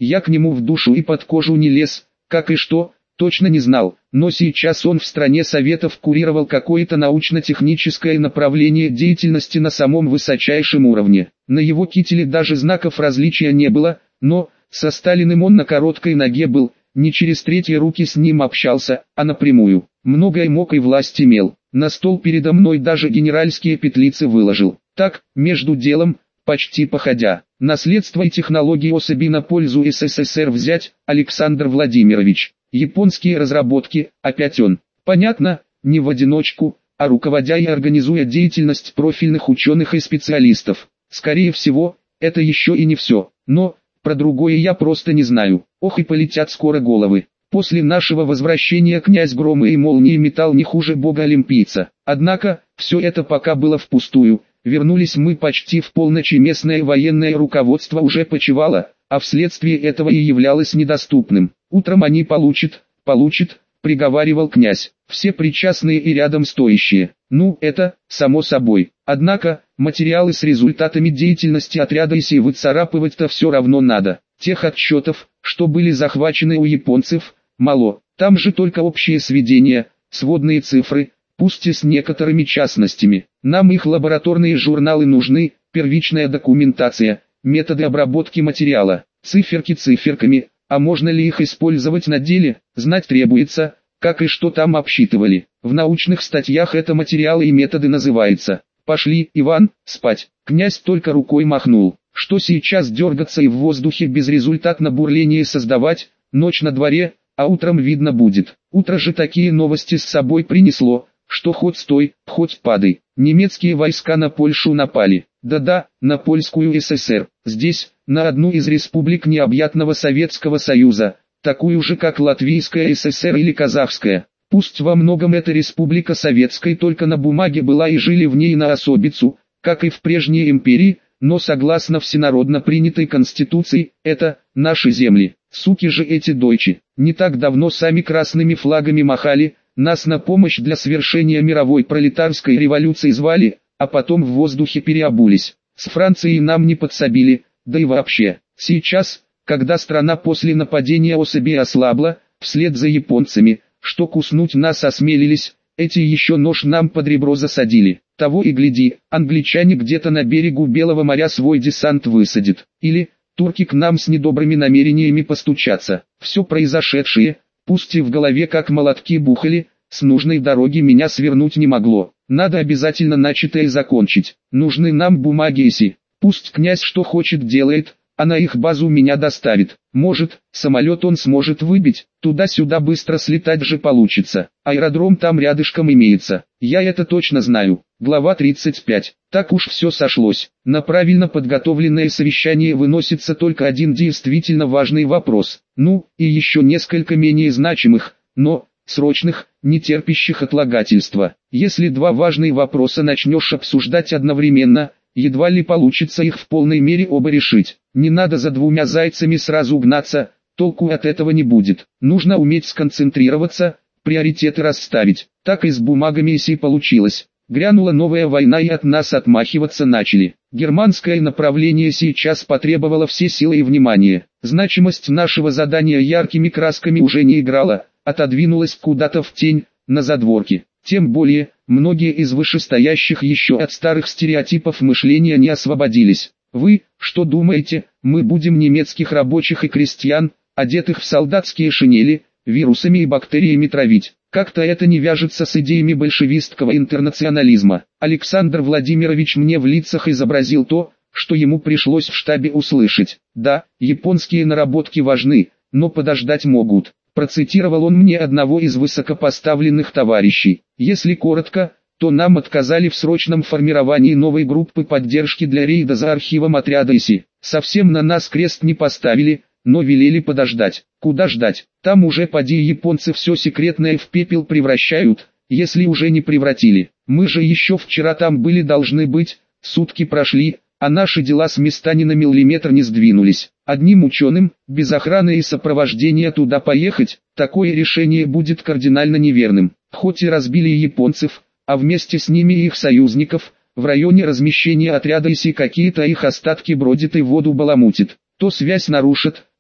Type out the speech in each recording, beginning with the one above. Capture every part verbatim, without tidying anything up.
Я к нему в душу и под кожу не лез, как и что, точно не знал, но сейчас он в стране Советов курировал какое-то научно-техническое направление деятельности на самом высочайшем уровне. На его кителе даже знаков различия не было, но со Сталиным он на короткой ноге был, не через третьи руки с ним общался, а напрямую. Многое мог и власть имел. На стол передо мной даже генеральские петлицы выложил. Так, между делом, почти походя, наследство и технологии особи на пользу СССР взять, Александр Владимирович. Японские разработки, опять он. Понятно, не в одиночку, а руководя и организуя деятельность профильных ученых и специалистов. Скорее всего, это еще и не все, но про другое я просто не знаю. Ох и полетят скоро головы. После нашего возвращения князь Громы и Молнии метал не хуже бога-олимпийца. Однако, все это пока было впустую. Вернулись мы почти в полночь, и местное военное руководство уже почивало, а вследствие этого и являлось недоступным. Утром они получат, получат, приговаривал князь, все причастные и рядом стоящие. Ну, это, само собой. Однако, материалы с результатами деятельности отряда ИСИ выцарапывать-то все равно надо. Тех отчетов, что были захвачены у японцев, мало. Там же только общие сведения, сводные цифры, пусть и с некоторыми частностями. Нам их лабораторные журналы нужны, первичная документация, методы обработки материала, циферки циферками, а можно ли их использовать на деле, знать требуется, как и что там обсчитывали. В научных статьях это материалы и методы называется. Пошли, Иван, спать. Князь только рукой махнул. Что сейчас дергаться и в воздухе безрезультатно бурление создавать, ночь на дворе, а утром видно будет. Утро же такие новости с собой принесло, что хоть стой, хоть падай. Немецкие войска на Польшу напали. Да-да, на польскую ССР. Здесь, на одну из республик необъятного Советского Союза, такую же как Латвийская ССР или Казахская. Пусть во многом эта республика советской только на бумаге была и жили в ней на особицу, как и в прежней империи, но согласно всенародно принятой конституции, это наши земли. Суки же эти дойчи, не так давно сами красными флагами махали, нас на помощь для свершения мировой пролетарской революции звали, а потом в воздухе переобулись. С Францией нам не подсобили, да и вообще. Сейчас, когда страна после нападения особей ослабла, вслед за японцами, что куснуть нас осмелились, эти еще нож нам под ребро засадили. Того и гляди, англичане где-то на берегу Белого моря свой десант высадят. Или турки к нам с недобрыми намерениями постучатся. Все произошедшее, пусть и в голове как молотки бухали, с нужной дороги меня свернуть не могло. Надо обязательно начатое закончить. Нужны нам бумаги ИСИ. Пусть князь что хочет делает, а на их базу меня доставит. Может, самолет он сможет выбить, туда-сюда быстро слетать же получится. Аэродром там рядышком имеется. Я это точно знаю. Глава тридцать пять. Так уж все сошлось. На правильно подготовленное совещание выносится только один действительно важный вопрос. Ну, и еще несколько менее значимых, но срочных, не терпящих отлагательства. Если два важные вопроса начнешь обсуждать одновременно, едва ли получится их в полной мере оба решить. Не надо за двумя зайцами сразу гнаться, толку от этого не будет. Нужно уметь сконцентрироваться, приоритеты расставить. Так и с бумагами ИСИ получилось. Грянула новая война и от нас отмахиваться начали. Германское направление сейчас потребовало все силы и внимание. Значимость нашего задания яркими красками уже не играла, отодвинулась куда-то в тень, на задворки. Тем более, многие из вышестоящих еще от старых стереотипов мышления не освободились. Вы, что думаете, мы будем немецких рабочих и крестьян, одетых в солдатские шинели, вирусами и бактериями травить? Как-то это не вяжется с идеями большевистского интернационализма. Александр Владимирович мне в лицах изобразил то, что ему пришлось в штабе услышать. Да, японские наработки важны, но подождать могут. Процитировал он мне одного из высокопоставленных товарищей. Если коротко, то нам отказали в срочном формировании новой группы поддержки для рейда за архивом отряда ИСИ. Совсем на нас крест не поставили, но велели подождать. Куда ждать? Там уже поди японцы все секретное в пепел превращают, если уже не превратили. Мы же еще вчера там были должны быть, сутки прошли, а наши дела с места ни на миллиметр не сдвинулись. Одним ученым, без охраны и сопровождения туда поехать, такое решение будет кардинально неверным. Хоть и разбили японцев, а вместе с ними и их союзников, в районе размещения отряда ИСИ какие-то их остатки бродят и воду баламутит. То связь нарушат,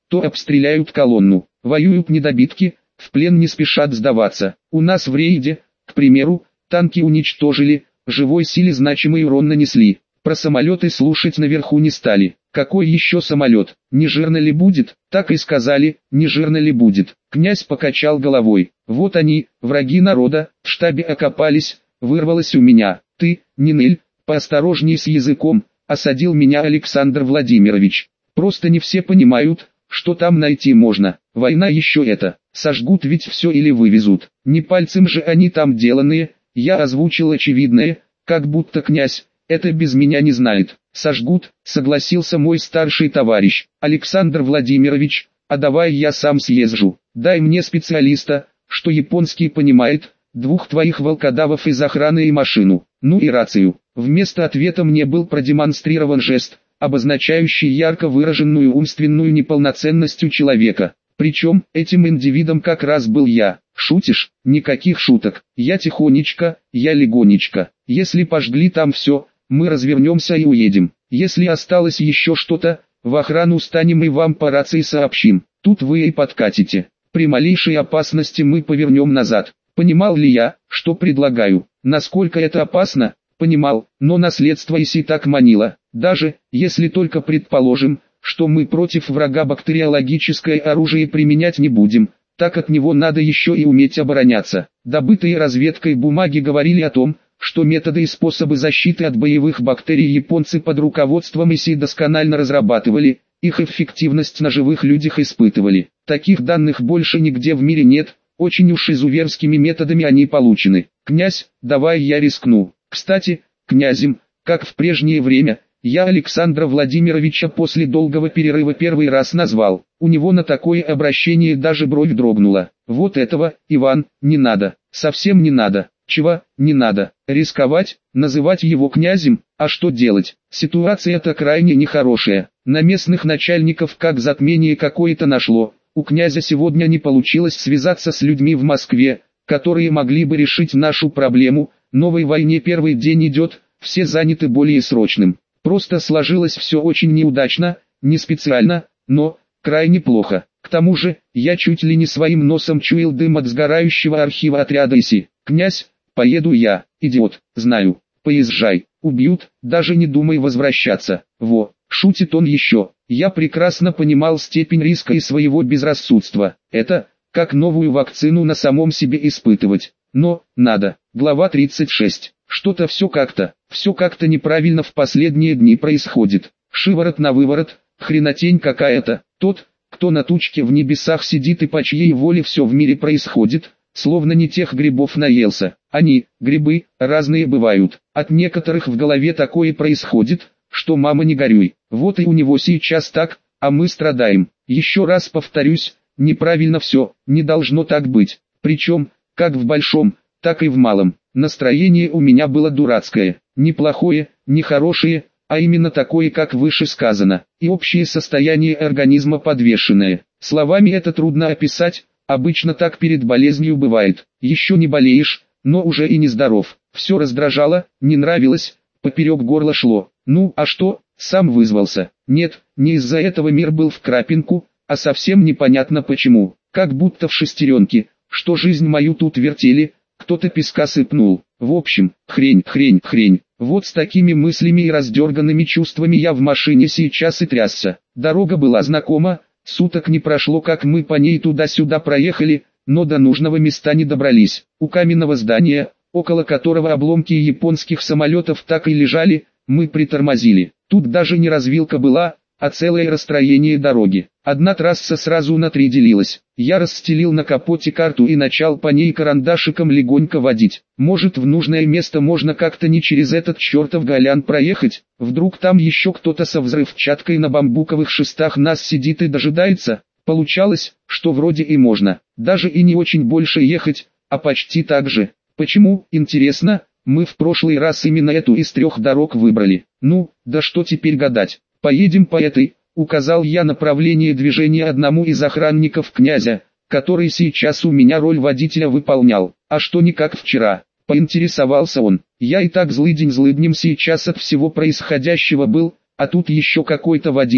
то обстреляют колонну. Воюют недобитки, в плен не спешат сдаваться. У нас в рейде, к примеру, танки уничтожили, живой силе значимый урон нанесли. Про самолеты слушать наверху не стали. Какой еще самолет? Не жирно ли будет? Так и сказали, не жирно ли будет. Князь покачал головой. Вот они, враги народа, в штабе окопались, вырвалось у меня. Ты, Нинель, поосторожней с языком, осадил меня Александр Владимирович. Просто не все понимают, что там найти можно. Война еще это, сожгут ведь все или вывезут. Не пальцем же они там деланные, я озвучил очевидное, как будто князь это без меня не знает. Сожгут, согласился мой старший товарищ. Александр Владимирович, а давай я сам съезжу. Дай мне специалиста, что японский понимает, двух твоих волкодавов из охраны и машину, ну и рацию. Вместо ответа мне был продемонстрирован жест, обозначающий ярко выраженную умственную неполноценность у человека. Причем, этим индивидом как раз был я. Шутишь? Никаких шуток. Я тихонечко, я легонечко. Если пожгли там все, мы развернемся и уедем. Если осталось еще что-то, в охрану станем и вам по рации сообщим. Тут вы и подкатите. При малейшей опасности мы повернем назад. Понимал ли я, что предлагаю? Насколько это опасно? Понимал, но наследство Иси так манило. Даже, если только предположим, что мы против врага бактериологическое оружие применять не будем, так от него надо еще и уметь обороняться. Добытые разведкой бумаги говорили о том, что методы и способы защиты от боевых бактерий японцы под руководством Иси досконально разрабатывали, их эффективность на живых людях испытывали. Таких данных больше нигде в мире нет, очень уж изуверскими методами они получены. Князь, давай я рискну. Кстати, князем, как в прежнее время, я Александра Владимировича после долгого перерыва первый раз назвал. У него на такое обращение даже бровь дрогнула. Вот этого, Иван, не надо, совсем не надо. Чего, не надо, рисковать, называть его князем, а что делать? Ситуация-то крайне нехорошая. На местных начальников как затмение какое-то нашло. У князя сегодня не получилось связаться с людьми в Москве, которые могли бы решить нашу проблему. Новой войне первый день идет, все заняты более срочным. Просто сложилось все очень неудачно, не специально, но крайне плохо. К тому же, я чуть ли не своим носом чуял дым от сгорающего архива отряда Иси. Князь, поеду я, идиот, знаю, поезжай, убьют, даже не думай возвращаться. Во, шутит он еще. Я прекрасно понимал степень риска и своего безрассудства. Это, как новую вакцину на самом себе испытывать. Но, надо. Глава тридцать шесть. Что-то все как-то, все как-то неправильно в последние дни происходит. Шиворот на выворот, хренотень какая-то. Тот, кто на тучке в небесах сидит и по чьей воле все в мире происходит, словно не тех грибов наелся. Они, грибы, разные бывают. От некоторых в голове такое происходит, что мама не горюй. Вот и у него сейчас так, а мы страдаем. Еще раз повторюсь, неправильно все, не должно так быть. Причем, как в большом, так и в малом. Настроение у меня было дурацкое, не плохое, не хорошее, а именно такое, как выше сказано, и общее состояние организма подвешенное. Словами это трудно описать, обычно так перед болезнью бывает. Еще не болеешь, но уже и не здоров. Все раздражало, не нравилось, поперек горла шло. Ну, а что, сам вызвался? Нет, не из-за этого мир был в крапинку, а совсем непонятно почему. Как будто в шестеренке, что жизнь мою тут вертели, кто-то песка сыпнул. В общем, хрень, хрень, хрень. Вот с такими мыслями и раздерганными чувствами я в машине сейчас и трясся. Дорога была знакома, суток не прошло, как мы по ней туда-сюда проехали, но до нужного места не добрались. У каменного здания, около которого обломки японских самолетов так и лежали, мы притормозили. Тут даже не развилка была, а целое расстроение дороги. Одна трасса сразу на три делилась. Я расстелил на капоте карту и начал по ней карандашиком легонько водить. Может, в нужное место можно как-то не через этот чертов Голян проехать? Вдруг там еще кто-то со взрывчаткой на бамбуковых шестах нас сидит и дожидается? Получалось, что вроде и можно. Даже и не очень больше ехать, а почти так же. Почему, интересно, мы в прошлый раз именно эту из трех дорог выбрали? Ну, да что теперь гадать. Поедем по этой, указал я направление движения одному из охранников князя, который сейчас у меня роль водителя выполнял. А что не как вчера? Поинтересовался он. Я и так злыдень злыднем сейчас от всего происходящего был, а тут еще какой-то водила,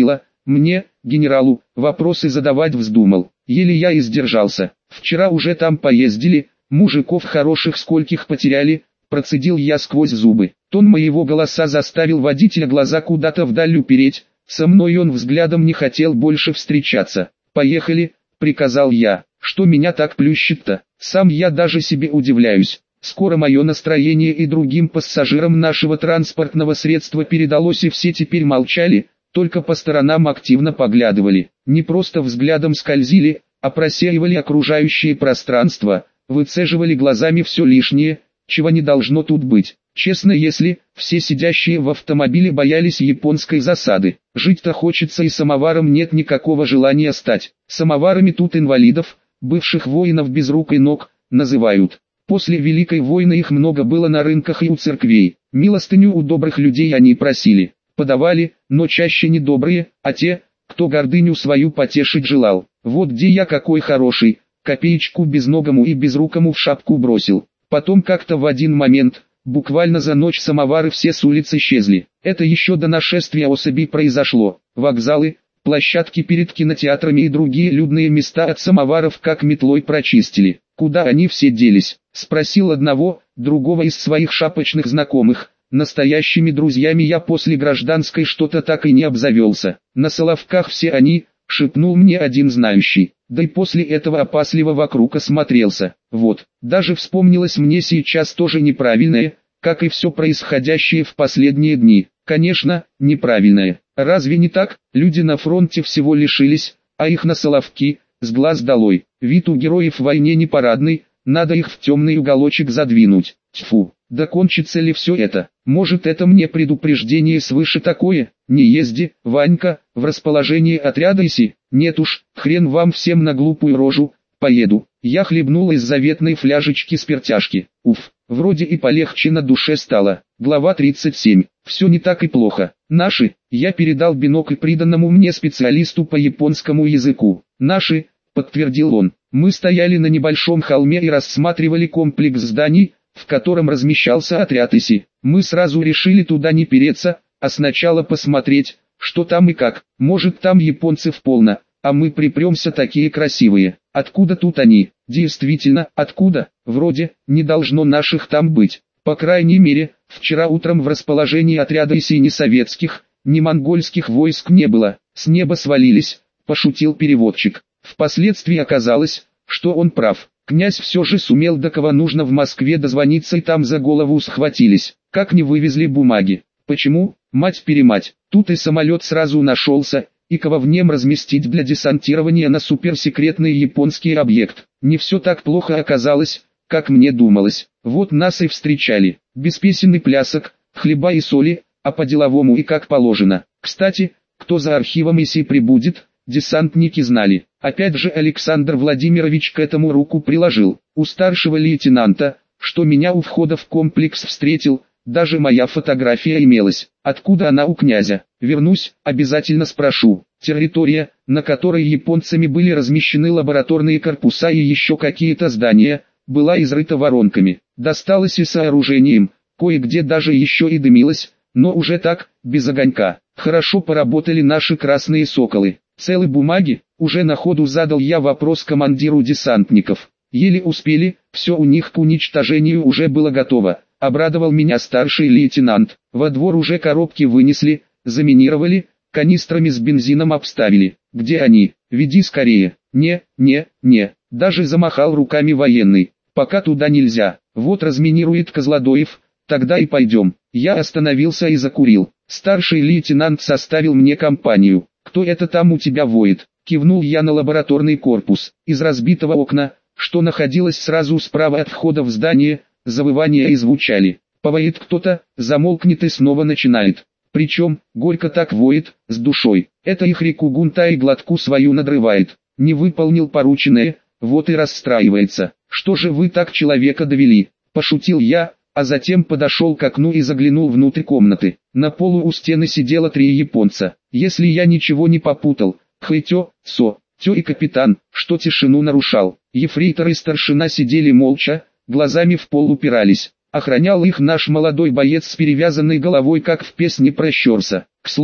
Мне, генералу, вопросы задавать вздумал. Еле я и сдержался. Вчера уже там поездили, мужиков хороших скольких потеряли, процедил я сквозь зубы. Тон моего голоса заставил водителя глаза куда-то вдаль упереть, со мной он взглядом не хотел больше встречаться. «Поехали», — приказал я. «Что меня так плющит-то? Сам я даже себе удивляюсь. Скоро мое настроение и другим пассажирам нашего транспортного средства передалось, и все теперь молчали, только по сторонам активно поглядывали. Не просто взглядом скользили, а просеивали окружающее пространство, выцеживали глазами все лишнее, чего не должно тут быть. Честно, если все сидящие в автомобиле боялись японской засады, жить-то хочется и самоваром нет никакого желания стать. Самоварами тут инвалидов, бывших воинов без рук и ног, называют. После Великой войны их много было на рынках и у церквей. Милостыню у добрых людей они просили. Подавали, но чаще не добрые, а те, кто гордыню свою потешить желал. Вот где я какой хороший, копеечку безногому и безрукому в шапку бросил. Потом как-то в один момент, буквально за ночь, самовары все с улиц исчезли. Это еще до нашествия особей произошло. Вокзалы, площадки перед кинотеатрами и другие людные места от самоваров как метлой прочистили. «Куда они все делись?» — спросил одного, другого из своих шапочных знакомых. Настоящими друзьями я после гражданской что-то так и не обзавелся. «На Соловках все они», — шепнул мне один знающий. Да и после этого опасливо вокруг осмотрелся. Вот, даже вспомнилось мне сейчас тоже неправильное, как и все происходящее в последние дни. Конечно, неправильное. Разве не так? Люди на фронте всего лишились, а их на Соловки, с глаз долой. Вид у героев в войне не парадный, надо их в темный уголочек задвинуть. Тьфу, да кончится ли все это? Может, это мне предупреждение свыше такое? Не езди, Ванька, в расположении отряда иси. Нет уж, хрен вам всем на глупую рожу, поеду. Я хлебнул из заветной фляжечки спиртяшки. Уф, вроде и полегче на душе стало. Глава тридцать семь. Все не так и плохо. Наши, я передал бинокль приданному мне специалисту по японскому языку. Наши, подтвердил он. Мы стояли на небольшом холме и рассматривали комплекс зданий, в котором размещался отряд иси. Мы сразу решили туда не переться, а сначала посмотреть, что там и как. Может, там японцев полно, а мы припремся такие красивые. Откуда тут они? Действительно, откуда? Вроде, не должно наших там быть. По крайней мере, вчера утром в расположении отряда иси ни советских, ни монгольских войск не было. С неба свалились, пошутил переводчик. Впоследствии оказалось, что он прав. Князь все же сумел, до кого нужно в Москве дозвониться, и там за голову схватились. Как не вывезли бумаги? Почему? Мать-перемать. Тут и самолет сразу нашелся, и кого в нем разместить для десантирования на суперсекретный японский объект. Не все так плохо оказалось, как мне думалось. Вот нас и встречали. Без песен и плясок, хлеба и соли, а по-деловому и как положено. Кстати, кто за архивом иси прибудет, десантники знали. Опять же Александр Владимирович к этому руку приложил. У старшего лейтенанта, что меня у входа в комплекс встретил, даже моя фотография имелась. Откуда она у князя? Вернусь, обязательно спрошу. Территория, на которой японцами были размещены лабораторные корпуса и еще какие-то здания, была изрыта воронками. Досталось и сооружением, кое-где даже еще и дымилось, но уже так, без огонька. Хорошо поработали наши красные соколы. Целы бумаги? Уже на ходу задал я вопрос командиру десантников. Еле успели, все у них к уничтожению уже было готово. Обрадовал меня старший лейтенант. Во двор уже коробки вынесли, заминировали, канистрами с бензином обставили. Где они? Веди скорее. Не, не, не. Даже замахал руками военный. Пока туда нельзя. Вот разминирует Козлодоев, тогда и пойдем. Я остановился и закурил. Старший лейтенант составил мне компанию. «Кто это там у тебя воет?» Кивнул я на лабораторный корпус. Из разбитого окна, что находилось сразу справа от входа в здание, завывания и звучали. Повоет кто-то, замолкнет и снова начинает. Причем, горько так воет, с душой. Это их реку Гунта и глотку свою надрывает. Не выполнил порученное, вот и расстраивается. «Что же вы так человека довели?» Пошутил я, а затем подошел к окну и заглянул внутрь комнаты. На полу у стены сидело три японца. Если я ничего не попутал, Хэйтё, Со, Тё и капитан, что тишину нарушал. Ефрейтор и старшина сидели молча, глазами в пол упирались. Охранял их наш молодой боец с перевязанной головой, как в песне про Щорса. К слову,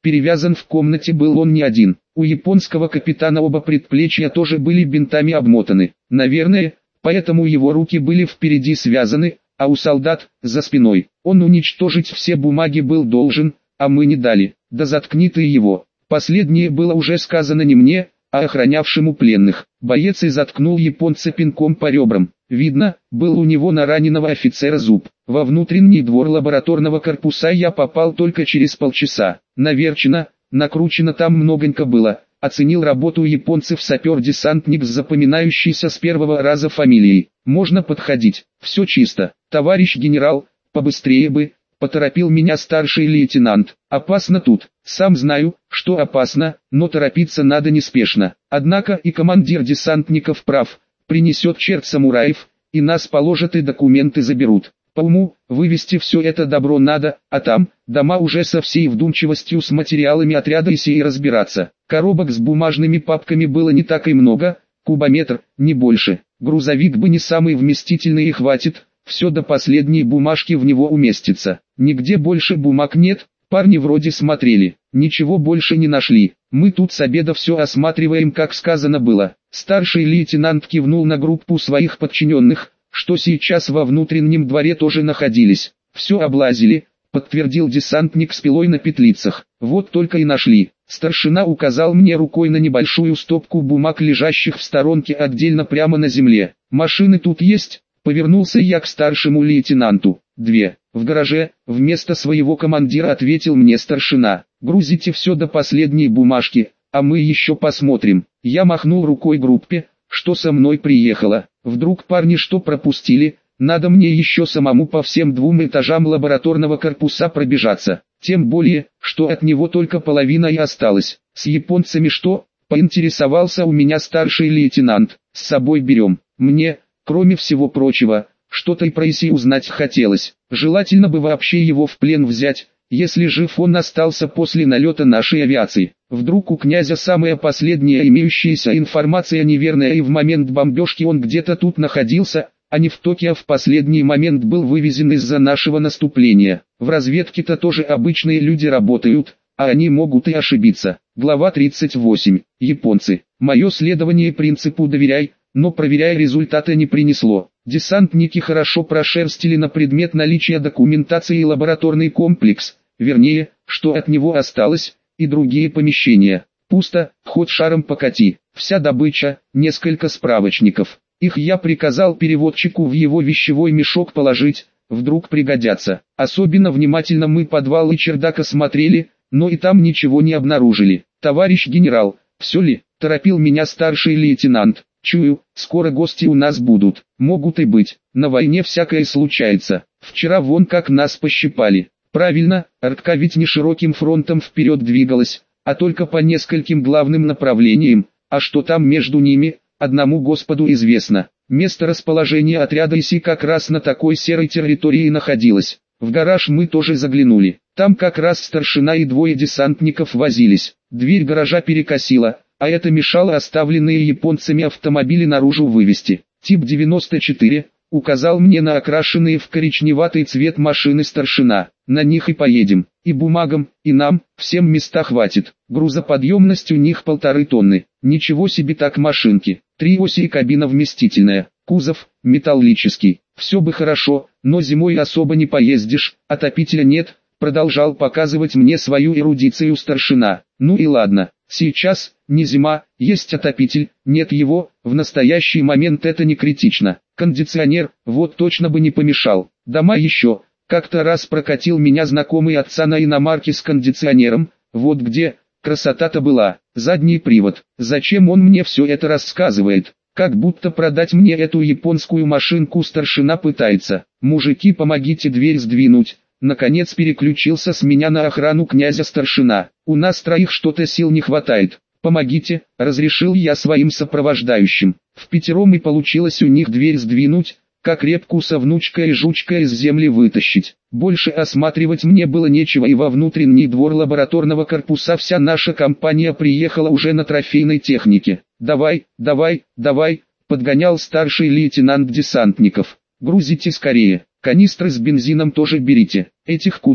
Перевязан в комнате был он не один. У японского капитана оба предплечья тоже были бинтами обмотаны. Наверное, поэтому его руки были впереди связаны, а у солдат – за спиной. Он уничтожить все бумаги был должен, а мы не дали. Да заткни ты его. Последнее было уже сказано не мне, а охранявшему пленных. Боец и заткнул японца пинком по ребрам. Видно, был у него на раненого офицера зуб. Во внутренний двор лабораторного корпуса я попал только через полчаса. Наверчено, накручено там многонько было. Оценил работу японцев сапер-десантник с запоминающейся с первого раза фамилией. Можно подходить, все чисто. Товарищ генерал, побыстрее бы, поторопил меня старший лейтенант. Опасно тут, сам знаю, что опасно, но торопиться надо неспешно. Однако и командир десантников прав, принесет черт самураев, и нас положат и документы заберут. По уму, вывести все это добро надо, а там, дома уже со всей вдумчивостью с материалами отряда и сей разбираться. Коробок с бумажными папками было не так и много, кубометр, не больше. Грузовик бы не самый вместительный и хватит, все до последней бумажки в него уместится. Нигде больше бумаг нет, парни вроде смотрели, ничего больше не нашли. Мы тут с обеда все осматриваем, как сказано было. Старший лейтенант кивнул на группу своих подчиненных, что сейчас во внутреннем дворе тоже находились. Все облазили, подтвердил десантник с пилой на петлицах. Вот только и нашли. Старшина указал мне рукой на небольшую стопку бумаг, лежащих в сторонке отдельно прямо на земле. Машины тут есть? Повернулся я к старшему лейтенанту. Две. В гараже, вместо своего командира ответил мне старшина. Грузите все до последней бумажки, а мы еще посмотрим. Я махнул рукой группе, что со мной приехала. Вдруг парни что пропустили, надо мне еще самому по всем двум этажам лабораторного корпуса пробежаться. Тем более, что от него только половина и осталась. С японцами что? Поинтересовался у меня старший лейтенант. С собой берем. Мне, кроме всего прочего, что-то и про Иси узнать хотелось. Желательно бы вообще его в плен взять, если жив он остался после налета нашей авиации. Вдруг у князя самая последняя имеющаяся информация неверная, и в момент бомбежки он где-то тут находился, а не в Токио в последний момент был вывезен из-за нашего наступления. В разведке-то тоже обычные люди работают, а они могут и ошибиться. Глава тридцать восемь. Японцы. Мое следование принципу «доверяй», но проверяя, результаты не принесло. Десантники хорошо прошерстили на предмет наличия документации и лабораторный комплекс, вернее, что от него осталось, и другие помещения. Пусто, ход шаром покати. Вся добыча, несколько справочников. Их я приказал переводчику в его вещевой мешок положить, вдруг пригодятся. Особенно внимательно мы подвал и чердак осмотрели, но и там ничего не обнаружили. Товарищ генерал, все ли? Торопил меня старший лейтенант. Чую, скоро гости у нас будут. Могут и быть. На войне всякое случается. Вчера вон как нас пощипали. Правильно, артка ведь не широким фронтом вперед двигалась, а только по нескольким главным направлениям, а что там между ними, одному Господу известно. Место расположения отряда Иси как раз на такой серой территории находилось. В гараж мы тоже заглянули. Там как раз старшина и двое десантников возились. Дверь гаража перекосила, а это мешало оставленные японцами автомобили наружу вывести. Тип девяносто четыре, указал мне на окрашенные в коричневатый цвет машины старшина. На них и поедем. И бумагам, и нам, всем места хватит. Грузоподъемность у них полторы тонны. Ничего себе так машинки. Три оси и кабина вместительная. Кузов, металлический. Все бы хорошо, но зимой особо не поездишь, отопителя нет. Продолжал показывать мне свою эрудицию старшина. Ну и ладно, сейчас, не зима, есть отопитель, нет его, в настоящий момент это не критично. Кондиционер, вот точно бы не помешал. Дома еще, как-то раз прокатил меня знакомый отца на иномарке с кондиционером, вот где, красота-то была, задний привод. Зачем он мне все это рассказывает? Как будто продать мне эту японскую машинку старшина пытается. Мужики, помогите дверь сдвинуть. Наконец переключился с меня на охрану князя старшина. У нас троих что-то сил не хватает. Помогите, разрешил я своим сопровождающим. Впятером и получилось у них дверь сдвинуть, как репку со внучкой и жучкой из земли вытащить. Больше осматривать мне было нечего, и во внутренний двор лабораторного корпуса вся наша компания приехала уже на трофейной технике. «Давай, давай, давай», — подгонял старший лейтенант десантников. «Грузите скорее, канистры с бензином тоже берите». «Этих куда?»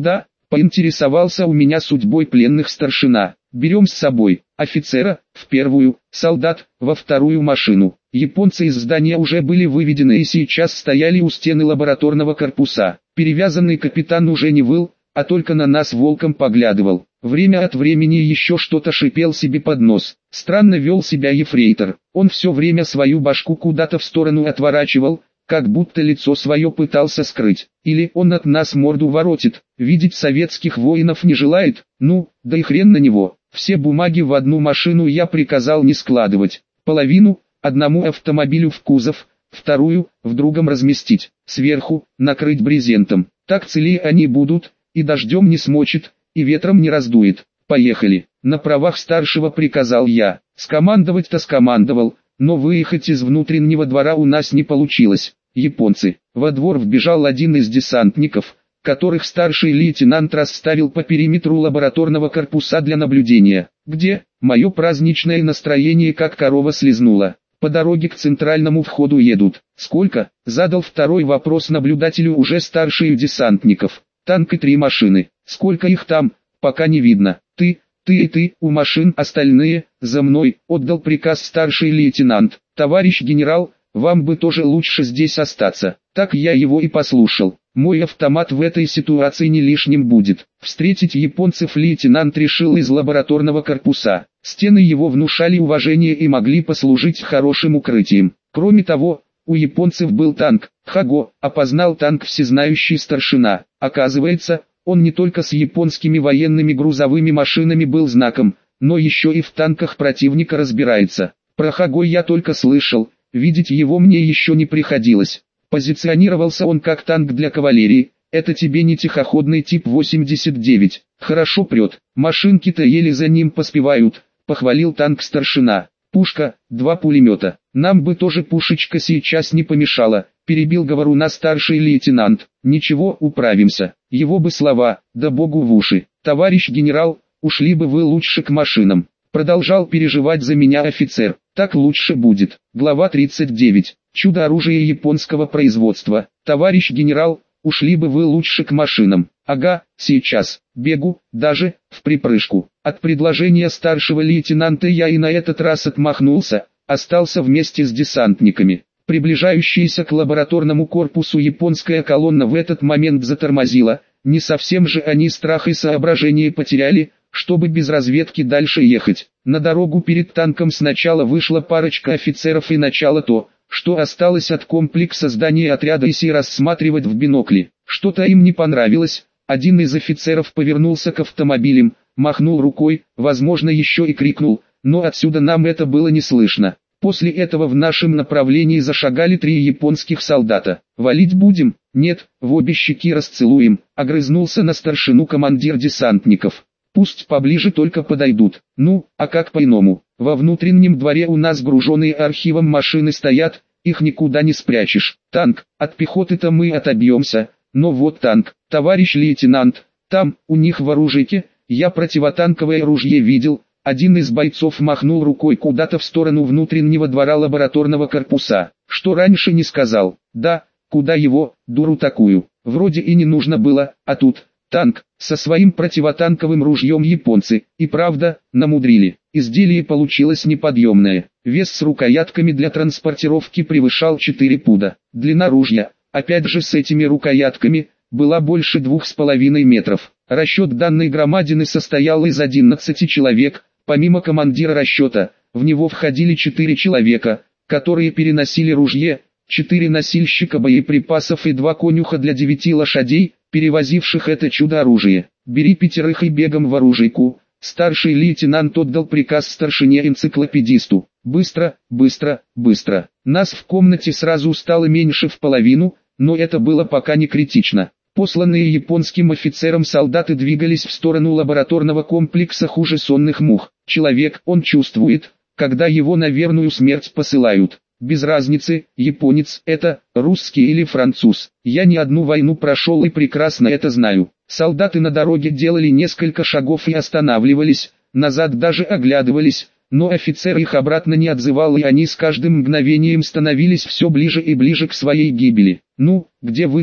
Поинтересовался у меня судьбой пленных старшина. Берем с собой офицера в первую, солдат во вторую машину. Японцы из здания уже были выведены и сейчас стояли у стены лабораторного корпуса. Перевязанный капитан уже не выл, а только на нас волком поглядывал. Время от времени еще что-то шипел себе под нос. Странно вел себя ефрейтор. Он все время свою башку куда-то в сторону отворачивал, как будто лицо свое пытался скрыть. Или он от нас морду воротит, видеть советских воинов не желает. Ну, да и хрен на него. Все бумаги в одну машину я приказал не складывать. Половину одному автомобилю в кузов, вторую в другом разместить. Сверху накрыть брезентом. Так целее они будут, и дождем не смочит, и ветром не раздует. Поехали. На правах старшего приказал я. Скомандовать-то скомандовал, но выехать из внутреннего двора у нас не получилось. Японцы. Во двор вбежал один из десантников, которых старший лейтенант расставил по периметру лабораторного корпуса для наблюдения. Где? Мое праздничное настроение как корова слезнуло. По дороге к центральному входу едут. Сколько? Задал второй вопрос наблюдателю уже старший десантников. Танк и три машины. Сколько их там? Пока не видно. Ты, ты и ты, у машин, остальные, за мной, отдал приказ старший лейтенант. Товарищ генерал, вам бы тоже лучше здесь остаться. Так я его и послушал. Мой автомат в этой ситуации не лишним будет. Встретить японцев лейтенант решил из лабораторного корпуса. Стены его внушали уважение и могли послужить хорошим укрытием. Кроме того, у японцев был танк. Хаго, опознал танк всезнающий старшина. Оказывается, он не только с японскими военными грузовыми машинами был знаком, но еще и в танках противника разбирается. Про Хаго я только слышал, видеть его мне еще не приходилось. Позиционировался он как танк для кавалерии, это тебе не тихоходный тип восемьдесят девять. Хорошо прет, машинки-то еле за ним поспевают, похвалил танк старшина. Пушка, два пулемета. Нам бы тоже пушечка сейчас не помешала, перебил говоруна старший лейтенант. Ничего, управимся. Его бы слова, да богу в уши. Товарищ генерал, ушли бы вы лучше к машинам. Продолжал переживать за меня офицер. Так лучше будет. Глава тридцать девять. Чудо-оружие японского производства. Товарищ генерал, ушли бы вы лучше к машинам. Ага, сейчас. Бегу, даже, в припрыжку. От предложения старшего лейтенанта я и на этот раз отмахнулся, остался вместе с десантниками. Приближающаяся к лабораторному корпусу японская колонна в этот момент затормозила. Не совсем же они страх и соображение потеряли, чтобы без разведки дальше ехать. На дорогу перед танком сначала вышла парочка офицеров и начало то, что осталось от комплекса здания отряда и си рассматривать в бинокли. Что-то им не понравилось. Один из офицеров повернулся к автомобилям, махнул рукой, возможно еще и крикнул, но отсюда нам это было не слышно. После этого в нашем направлении зашагали три японских солдата. «Валить будем?» «Нет, в обе щеки расцелуем», — огрызнулся на старшину командир десантников. «Пусть поближе только подойдут. Ну, а как по-иному? Во внутреннем дворе у нас груженные архивом машины стоят, их никуда не спрячешь. Танк, от пехоты-то мы отобьемся, но вот танк, товарищ лейтенант, там, у них в оружейке, я противотанковое ружье видел». Один из бойцов махнул рукой куда-то в сторону внутреннего двора лабораторного корпуса. Что раньше не сказал? Да, куда его, дуру такую, вроде и не нужно было, а тут, танк, со своим противотанковым ружьем японцы, и правда, намудрили. Изделие получилось неподъемное, вес с рукоятками для транспортировки превышал четыре пуда. Длина ружья, опять же с этими рукоятками, была больше двух с половиной метров. Расчет данной громадины состоял из одиннадцати человек. Помимо командира расчета, в него входили четыре человека, которые переносили ружье, четыре носильщика боеприпасов и два конюха для девяти лошадей, перевозивших это чудо-оружие. «Бери пятерых и бегом в оружейку», старший лейтенант отдал приказ старшине-энциклопедисту. «Быстро, быстро, быстро». Нас в комнате сразу стало меньше в половину, но это было пока не критично. Посланные японским офицером солдаты двигались в сторону лабораторного комплекса хуже сонных мух. Человек, он чувствует, когда его на верную смерть посылают. Без разницы, японец это, русский или француз. Я не одну войну прошел и прекрасно это знаю. Солдаты на дороге делали несколько шагов и останавливались, назад даже оглядывались, но офицер их обратно не отзывал, и они с каждым мгновением становились все ближе и ближе к своей гибели. «Ну, где вы там?»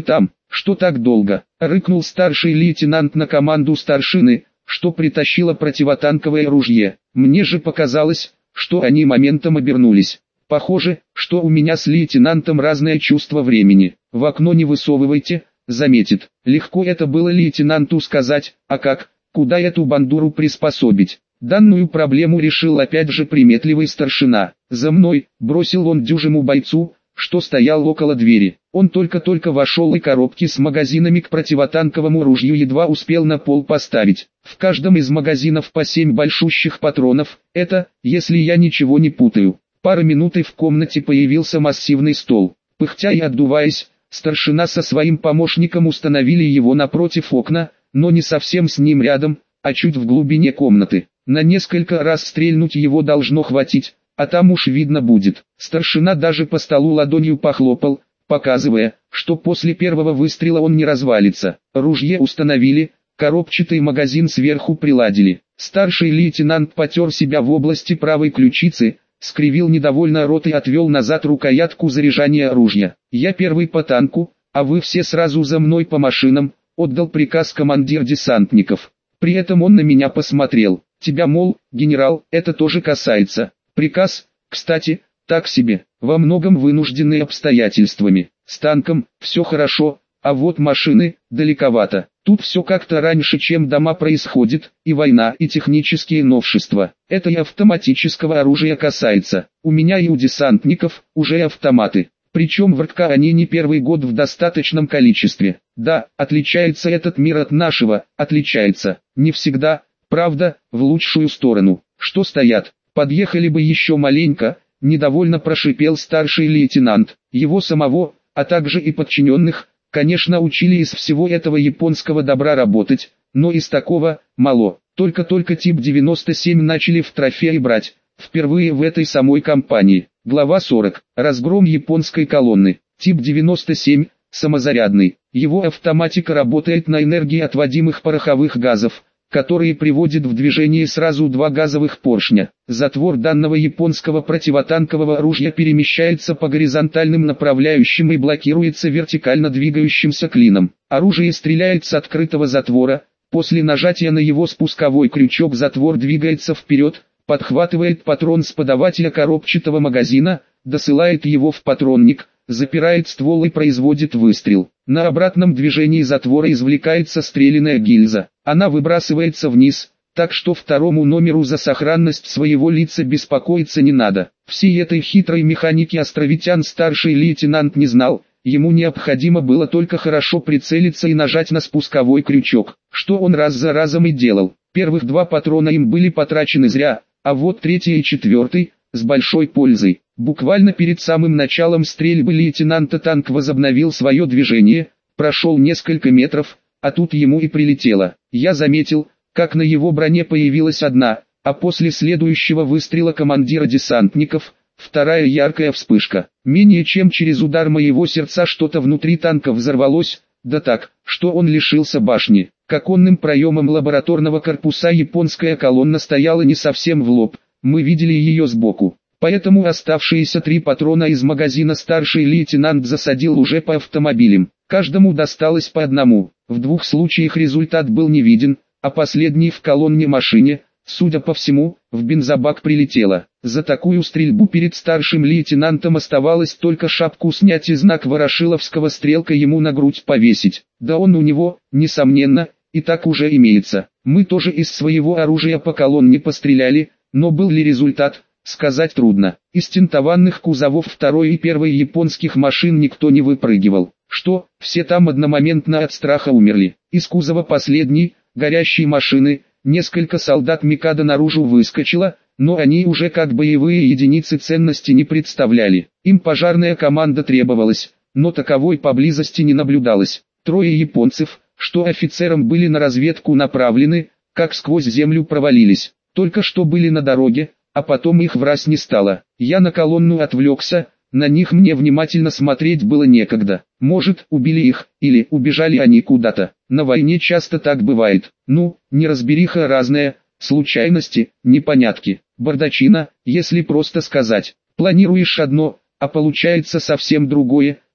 Что так долго? Рыкнул старший лейтенант на команду старшины, что притащило противотанковое ружье. Мне же показалось, что они моментом обернулись. Похоже, что у меня с лейтенантом разное чувство времени. В окно не высовывайте, заметит. Легко это было лейтенанту сказать, а как, куда эту бандуру приспособить? Данную проблему решил опять же приметливый старшина. «За мной!» — бросил он дюжему бойцу, что стоял около двери. Он только-только вошел и коробки с магазинами к противотанковому ружью едва успел на пол поставить. В каждом из магазинов по семь большущих патронов, это, если я ничего не путаю. Пара минут и в комнате появился массивный стол. Пыхтя и отдуваясь, старшина со своим помощником установили его напротив окна, но не совсем с ним рядом, а чуть в глубине комнаты. На несколько раз стрельнуть его должно хватить, а там уж видно будет. Старшина даже по столу ладонью похлопал, показывая, что после первого выстрела он не развалится. Ружье установили, коробчатый магазин сверху приладили. Старший лейтенант потер себя в области правой ключицы, скривил недовольно рот и отвел назад рукоятку заряжания ружья. «Я первый по танку, а вы все сразу за мной по машинам», — отдал приказ командир десантников. При этом он на меня посмотрел. «Тебя, мол, генерал, это тоже касается». Приказ, кстати, так себе, во многом вынужденный обстоятельствами. С танком все хорошо, а вот машины далековато. Тут все как-то раньше, чем дома происходит, и война, и технические новшества. Это и автоматического оружия касается. У меня и у десантников уже автоматы. Причем в РК они не первый год в достаточном количестве. Да, отличается этот мир от нашего, отличается. Не всегда, правда, в лучшую сторону. Что стоят? Подъехали бы еще маленько, недовольно прошипел старший лейтенант. Его самого, а также и подчиненных, конечно, учили из всего этого японского добра работать, но из такого мало. Только-только тип девяносто семь начали в трофеи брать, впервые в этой самой компании. Глава сорок. Разгром японской колонны. Тип девяносто семь, самозарядный. Его автоматика работает на энергии отводимых пороховых газов, которые приводят в движение сразу два газовых поршня. Затвор данного японского противотанкового ружья перемещается по горизонтальным направляющим и блокируется вертикально двигающимся клином. Оружие стреляет с открытого затвора, после нажатия на его спусковой крючок затвор двигается вперед, подхватывает патрон с подавателя коробчатого магазина, досылает его в патронник, запирает ствол и производит выстрел. На обратном движении затвора извлекается стрелянная гильза. Она выбрасывается вниз, так что второму номеру за сохранность своего лица беспокоиться не надо. Всей этой хитрой механики островитян старший лейтенант не знал, ему необходимо было только хорошо прицелиться и нажать на спусковой крючок, что он раз за разом и делал. Первых два патрона им были потрачены зря, а вот третий и четвертый – с большой пользой. Буквально перед самым началом стрельбы лейтенанта танк возобновил свое движение, прошел несколько метров, а тут ему и прилетело. Я заметил, как на его броне появилась одна, а после следующего выстрела командира десантников, вторая яркая вспышка. Менее чем через удар моего сердца что-то внутри танка взорвалось, да так, что он лишился башни. К оконным проемам лабораторного корпуса японская колонна стояла не совсем в лоб, мы видели ее сбоку. Поэтому оставшиеся три патрона из магазина старший лейтенант засадил уже по автомобилям. Каждому досталось по одному. В двух случаях результат был не виден, а последний в колонне машине, судя по всему, в бензобак прилетело. За такую стрельбу перед старшим лейтенантом оставалось только шапку снять и знак ворошиловского стрелка ему на грудь повесить. Да он у него, несомненно, и так уже имеется. Мы тоже из своего оружия по колонне постреляли, но был ли результат, сказать трудно. Из тентованных кузовов второй и первой японских машин никто не выпрыгивал. Что, все там одномоментно от страха умерли. Из кузова последней, горящей машины, несколько солдат Микадо наружу выскочило, но они уже как боевые единицы ценности не представляли. Им пожарная команда требовалась, но таковой поблизости не наблюдалось. Трое японцев, что офицерам были на разведку направлены, как сквозь землю провалились. Только что были на дороге, а потом их враз не стало. Я на колонну отвлекся, на них мне внимательно смотреть было некогда. Может, убили их, или убежали они куда-то. На войне часто так бывает. Ну, неразбериха разная, случайности, непонятки, бардачина, если просто сказать. Планируешь одно, а получается совсем другое, то,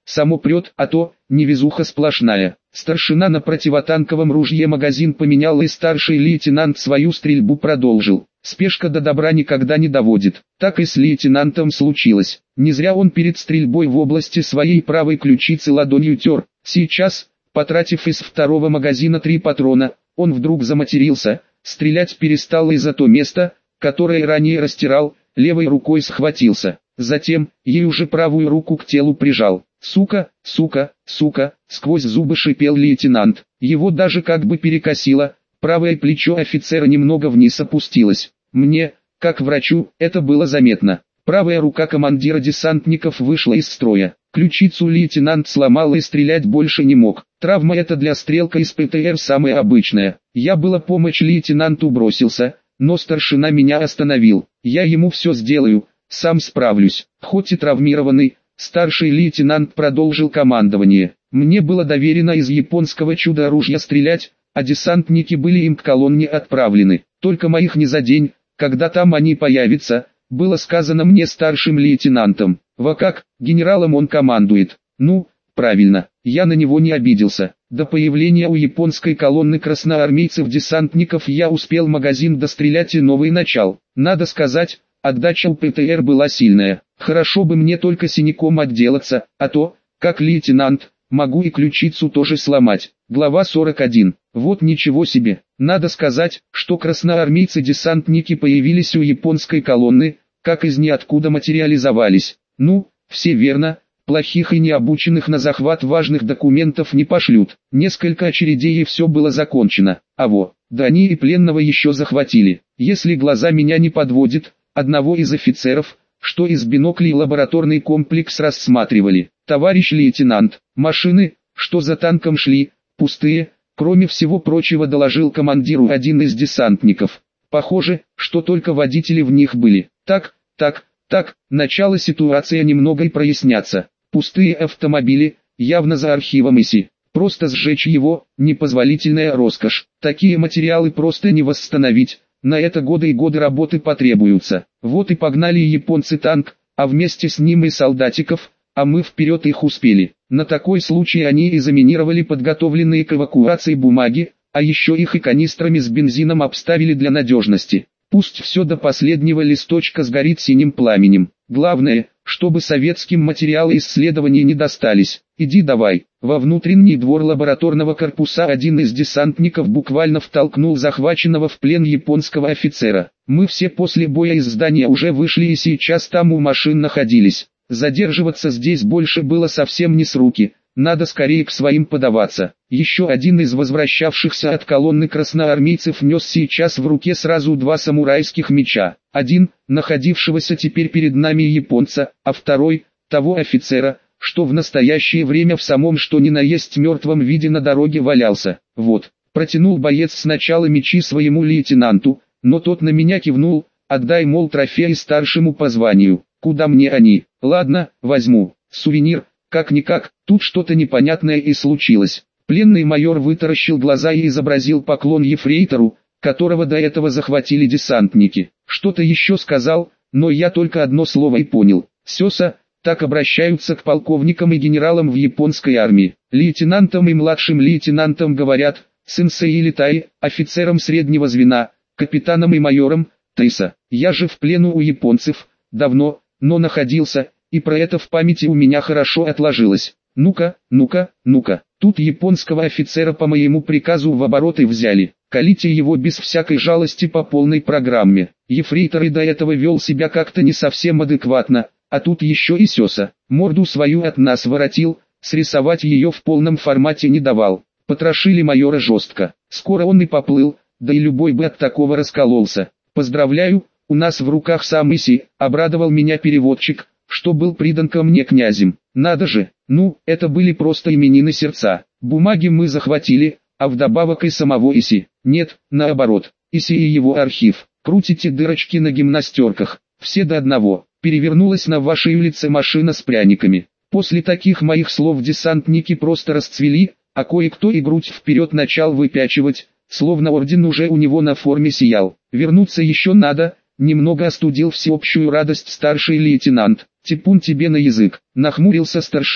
само прет, а то, невезуха сплошная. Старшина на противотанковом ружье магазин поменял, и старший лейтенант свою стрельбу продолжил. Спешка до добра никогда не доводит. Так и с лейтенантом случилось. Не зря он перед стрельбой в области своей правой ключицы ладонью тер. Сейчас, потратив из второго магазина три патрона, он вдруг заматерился, стрелять перестал и за то место, которое ранее растирал, левой рукой схватился. Затем, ей уже правую руку к телу прижал. «Сука, сука, сука!» — сквозь зубы шипел лейтенант. Его даже как бы перекосило, правое плечо офицера немного вниз опустилось. Мне, как врачу, это было заметно. Правая рука командира десантников вышла из строя. Ключицу лейтенант сломал и стрелять больше не мог. Травма эта для стрелка из ПТР самая обычная. Я было помочь лейтенанту бросился, но старшина меня остановил. Я ему все сделаю, сам справлюсь. Хоть и травмированный, старший лейтенант продолжил командование. Мне было доверено из японского чудо-оружия стрелять, а десантники были им к колонне отправлены. Только моих не за день, когда там они появятся, было сказано мне старшим лейтенантом. Во как, генералом он командует. Ну, правильно, я на него не обиделся. До появления у японской колонны красноармейцев-десантников я успел магазин дострелять и новый начал. Надо сказать, отдача у ПТР была сильная. Хорошо бы мне только синяком отделаться, а то, как лейтенант, могу и ключицу тоже сломать. Глава сорок один. Вот ничего себе. Надо сказать, что красноармейцы-десантники появились у японской колонны, как из ниоткуда материализовались. Ну, все верно, плохих и необученных на захват важных документов не пошлют. Несколько очередей и все было закончено. А во, да они и пленного еще захватили. Если глаза меня не подводят, одного из офицеров, что из биноклей лабораторный комплекс рассматривали. Товарищ лейтенант, машины, что за танком шли, пустые, кроме всего прочего, доложил командиру один из десантников. Похоже, что только водители в них были. Так, так, так, начало ситуации немного и проясняться. Пустые автомобили, явно за архивом ИСИ. Просто сжечь его, непозволительная роскошь. Такие материалы просто не восстановить. На это годы и годы работы потребуются. Вот и погнали японцы танк, а вместе с ним и солдатиков, а мы вперед их успели. На такой случай они и заминировали подготовленные к эвакуации бумаги, а еще их и канистрами с бензином обставили для надежности. Пусть все до последнего листочка сгорит синим пламенем. Главное, чтобы советским материалы исследований не достались. Иди давай. Во внутренний двор лабораторного корпуса один из десантников буквально втолкнул захваченного в плен японского офицера. Мы все после боя из здания уже вышли и сейчас там у машин находились. Задерживаться здесь больше было совсем не с руки. Надо скорее к своим подаваться. Еще один из возвращавшихся от колонны красноармейцев нес сейчас в руке сразу два самурайских меча. Один, находившегося теперь перед нами японца, а второй, того офицера, что в настоящее время в самом что ни на есть мертвом виде на дороге валялся. Вот, протянул боец сначала мечи своему лейтенанту, но тот на меня кивнул, отдай, мол, трофеи старшему по званию. Куда мне они? Ладно, возьму. Сувенир. Как-никак, тут что-то непонятное и случилось. Пленный майор вытаращил глаза и изобразил поклон ефрейтору, которого до этого захватили десантники. Что-то еще сказал, но я только одно слово и понял. Сёса, так обращаются к полковникам и генералам в японской армии. Лейтенантам и младшим лейтенантам говорят, сенсей или тай, офицерам среднего звена, капитанам и майорам, тайса. Я же в плену у японцев, давно, но находился, и про это в памяти у меня хорошо отложилось. Ну-ка, ну-ка, ну-ка. Тут японского офицера по моему приказу в обороты взяли. Колите его без всякой жалости по полной программе. Ефрейтор и до этого вел себя как-то не совсем адекватно, а тут еще и Сёса. Морду свою от нас воротил, срисовать ее в полном формате не давал. Потрошили майора жестко. Скоро он и поплыл, да и любой бы от такого раскололся. Поздравляю, у нас в руках сам ИСИ, обрадовал меня переводчик, что был придан ко мне князем. Надо же, ну, это были просто именины сердца. Бумаги мы захватили, а вдобавок и самого ИСИ. Нет, наоборот, ИСИ и его архив. Крутите дырочки на гимнастерках, все до одного. Перевернулась на вашей улице машина с пряниками. После таких моих слов десантники просто расцвели, а кое-кто и грудь вперед начал выпячивать, словно орден уже у него на форме сиял. Вернуться еще надо. Немного остудил всеобщую радость старший лейтенант. Типун тебе на язык, нахмурился старшина.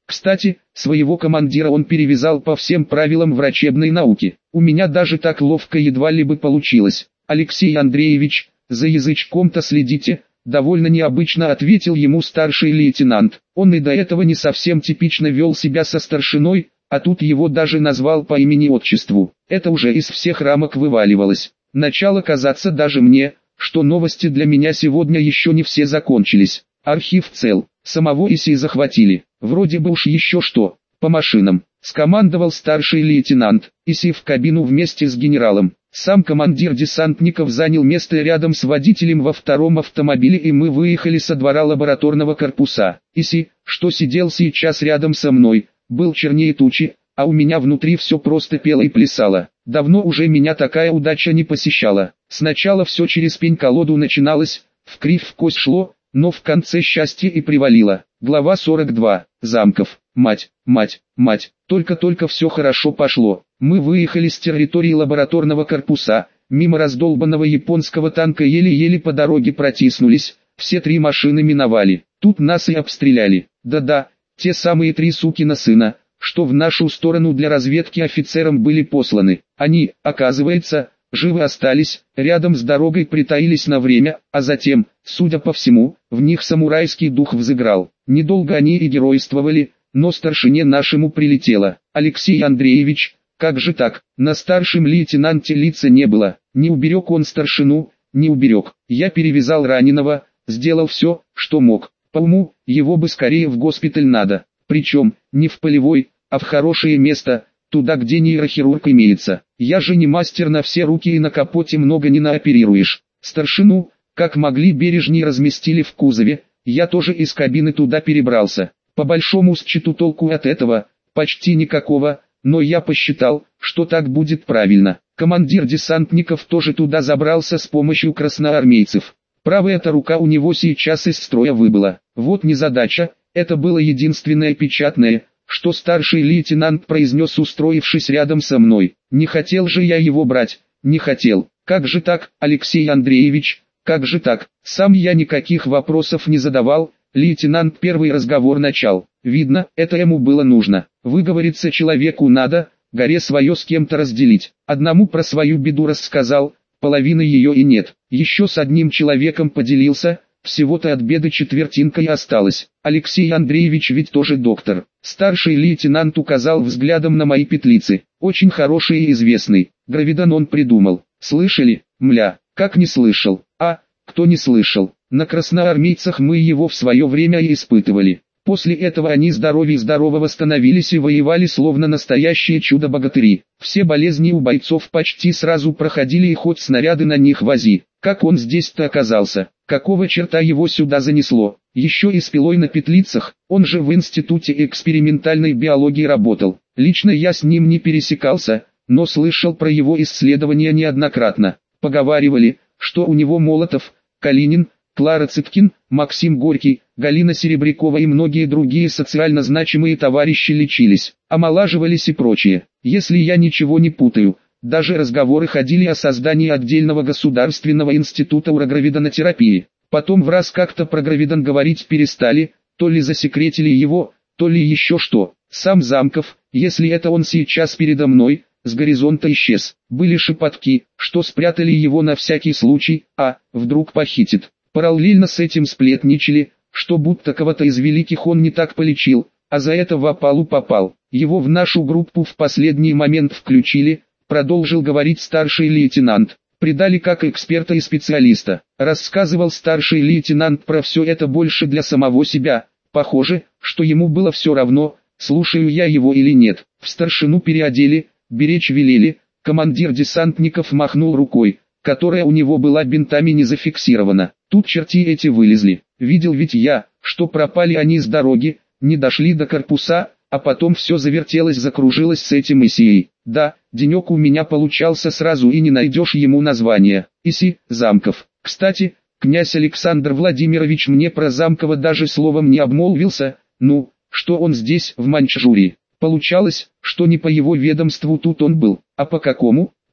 Кстати, своего командира он перевязал по всем правилам врачебной науки. У меня даже так ловко едва ли бы получилось. Алексей Андреевич, за язычком-то следите, довольно необычно ответил ему старший лейтенант. Он и до этого не совсем типично вел себя со старшиной, а тут его даже назвал по имени-отчеству. Это уже из всех рамок вываливалось. Начало казаться даже мне, что новости для меня сегодня еще не все закончились. Архив цел, самого ИСИ захватили. Вроде бы уж еще что, по машинам. Скомандовал старший лейтенант, ИСИ в кабину вместе с генералом. Сам командир десантников занял место рядом с водителем во втором автомобиле, и мы выехали со двора лабораторного корпуса. ИСИ, что сидел сейчас рядом со мной, был чернее тучи, а у меня внутри все просто пело и плясало. Давно уже меня такая удача не посещала. Сначала все через пень-колоду начиналось, в кривь в кость шло, но в конце счастье и привалило. Глава сорок два. Замков. Мать, мать, мать, только-только все хорошо пошло. Мы выехали с территории лабораторного корпуса, мимо раздолбанного японского танка еле-еле по дороге протиснулись, все три машины миновали. Тут нас и обстреляли. Да-да, те самые три сукина сына, что в нашу сторону для разведки офицерам были посланы. Они, оказывается, живы остались, рядом с дорогой притаились на время, а затем, судя по всему, в них самурайский дух взыграл. Недолго они и геройствовали, но старшине нашему прилетело. Алексей Андреевич, как же так, на старшем лейтенанте лица не было, не уберег он старшину, не уберег. Я перевязал раненого, сделал все, что мог. По уму, его бы скорее в госпиталь надо, причем, не в полевой, а в хорошее место, туда где нейрохирург имеется. Я же не мастер на все руки и на капоте много не наоперируешь. Старшину, как могли бережнее разместили в кузове, я тоже из кабины туда перебрался. По большому счету толку от этого, почти никакого, но я посчитал, что так будет правильно. Командир десантников тоже туда забрался с помощью красноармейцев. Правая-то рука у него сейчас из строя выбыла. Вот незадача, это было единственное печатное, что старший лейтенант произнес, устроившись рядом со мной. Не хотел же я его брать, не хотел. Как же так, Алексей Андреевич, как же так? Сам я никаких вопросов не задавал, лейтенант первый разговор начал. Видно, это ему было нужно. Выговориться человеку надо, горе свое с кем-то разделить. Одному про свою беду рассказал, половины ее и нет. Еще с одним человеком поделился, всего-то от беды четвертинка и осталась. Алексей Андреевич ведь тоже доктор. Старший лейтенант указал взглядом на мои петлицы. Очень хороший и известный. Гравидан он придумал. Слышали? Мля, как не слышал? А, кто не слышал? На красноармейцах мы его в свое время и испытывали. После этого они здоровее-здорово восстановились и воевали словно настоящие чудо-богатыри. Все болезни у бойцов почти сразу проходили, и хоть снаряды на них вози. Как он здесь-то оказался? Какого черта его сюда занесло? Еще и с пилой на петлицах, он же в институте экспериментальной биологии работал. Лично я с ним не пересекался, но слышал про его исследования неоднократно. Поговаривали, что у него Молотов, Калинин, Клара Цыткин, Максим Горький, Галина Серебрякова и многие другие социально значимые товарищи лечились, омолаживались и прочее. Если я ничего не путаю, даже разговоры ходили о создании отдельного государственного института урогравидонотерапии. Потом в раз как-то про гравидан говорить перестали, то ли засекретили его, то ли еще что. Сам Замков, если это он сейчас передо мной, с горизонта исчез. Были шепотки, что спрятали его на всякий случай, а, вдруг похитит. Параллельно с этим сплетничали, что будто кого-то из великих он не так полечил, а за это в опалу попал. Его в нашу группу в последний момент включили, продолжил говорить старший лейтенант. Придали как эксперта и специалиста. Рассказывал старший лейтенант про все это больше для самого себя. Похоже, что ему было все равно, слушаю я его или нет. В старшину переодели, беречь велели. Командир десантников махнул рукой, которая у него была бинтами не зафиксирована. Тут черти эти вылезли. Видел ведь я, что пропали они с дороги, не дошли до корпуса, а потом все завертелось, закружилось с этим ИСИей. Да, денек у меня получался сразу, и не найдешь ему названия. ИСИ, Замков. Кстати, князь Александр Владимирович мне про Замкова даже словом не обмолвился. Ну, что он здесь, в Маньчжурии. Получалось, что не по его ведомству тут он был, а по какому?